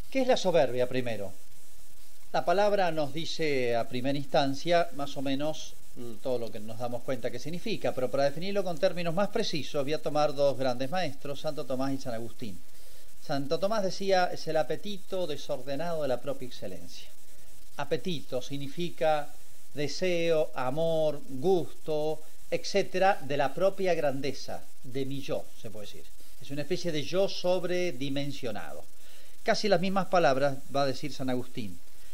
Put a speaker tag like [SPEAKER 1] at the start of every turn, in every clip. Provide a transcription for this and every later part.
[SPEAKER 1] ¿Qué es la soberbia primero? La palabra nos dice a primera instancia más o menos todo lo que nos damos cuenta que significa, pero para definirlo con términos más precisos voy a tomar dos grandes maestros, Santo Tomás y San Agustín. Santo Tomás decía, es el apetito desordenado de la propia excelencia. Apetito significa deseo, amor, gusto, etcétera, de la propia grandeza, de mi yo, se puede decir. Es una especie de yo sobredimensionado. Casi las mismas palabras va a decir San Agustín.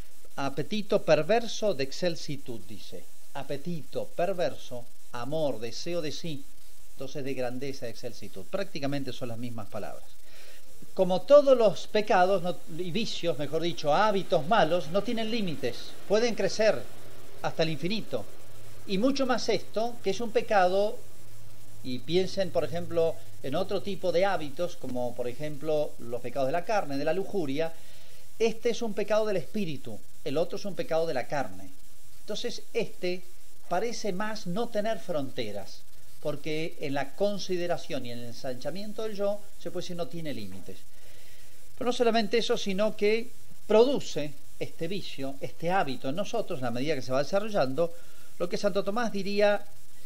[SPEAKER 1] Apetito perverso de excelsitud, dice. Apetito perverso, amor, deseo de sí, entonces de grandeza, de excelsitud. Prácticamente son las mismas palabras. Como todos los pecados y vicios, mejor dicho, hábitos malos, no tienen límites, pueden crecer hasta el infinito. Y mucho más esto, que es un pecado, y piensen, por ejemplo, en otro tipo de hábitos, como por ejemplo los pecados de la carne, de la lujuria. Este es un pecado del espíritu, el otro es un pecado de la carne. Entonces este parece más no tener fronteras, porque en la consideración y en el ensanchamiento del yo, se puede decir, no tiene límites. Pero no solamente eso, sino que produce este vicio, este hábito en nosotros, en la medida que se va desarrollando, lo que Santo Tomás diría,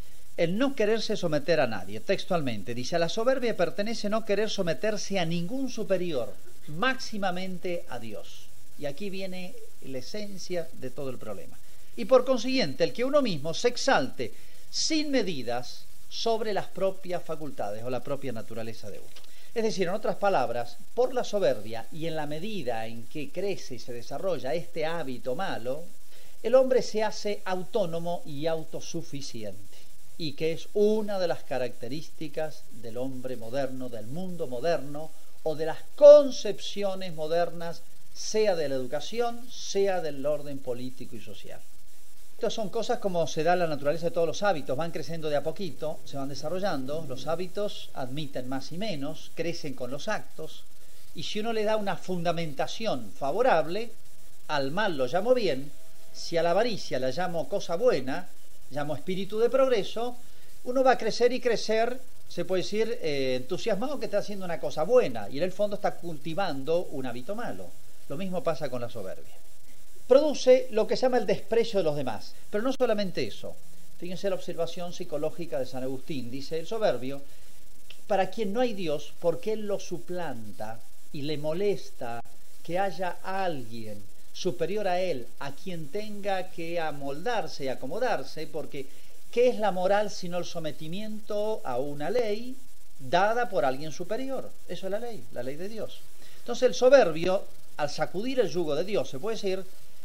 [SPEAKER 1] el no quererse someter a nadie. Textualmente dice, a la soberbia pertenece no querer someterse a ningún superior, máximamente a Dios. Y aquí viene la esencia de todo el problema. Y por consiguiente, el que uno mismo se exalte sin medidas sobre las propias facultades o la propia naturaleza de uno. Es decir, en otras palabras, por la soberbia y en la medida en que crece y se desarrolla este hábito malo, el hombre se hace autónomo y autosuficiente, y que es una de las características del hombre moderno, del mundo moderno, o de las concepciones modernas, sea de la educación, sea del orden político y social. Estas son cosas como se da en la naturaleza de todos los hábitos, van creciendo de a poquito, se van desarrollando, los hábitos admiten más y menos, crecen con los actos, y si uno le da una fundamentación favorable, al mal lo llamo bien, si a la avaricia la llamo cosa buena, llamo espíritu de progreso, uno va a crecer y crecer, se puede decir, entusiasmado que está haciendo una cosa buena, y en el fondo está cultivando un hábito malo. Lo mismo pasa con la soberbia. Produce lo que se llama el desprecio de los demás. Pero no solamente eso. Fíjense la observación psicológica de San Agustín. Dice el soberbio, para quien no hay Dios, porque él lo suplanta y le molesta que haya alguien superior a él, a quien tenga que amoldarse y acomodarse, porque ¿qué es la moral sino el sometimiento a una ley dada por alguien superior? Eso es la ley de Dios. Entonces el soberbio, al sacudir el yugo de Dios, se puede decir,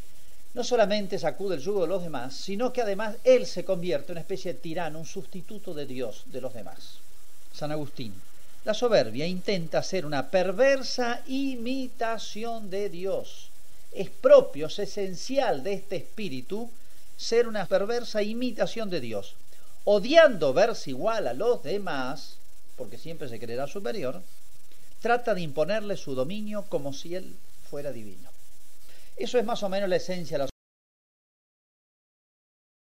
[SPEAKER 1] no solamente sacude el yugo de los demás, sino que además él se convierte en una especie de tirano, un sustituto de Dios, de los demás. San Agustín, la soberbia intenta ser una perversa imitación de Dios. Es propio, es esencial de este espíritu ser una perversa imitación de Dios. Odiando verse igual a los demás, porque siempre se creerá superior, trata de imponerle su dominio como si él fuera divino. Eso es más o menos la esencia de la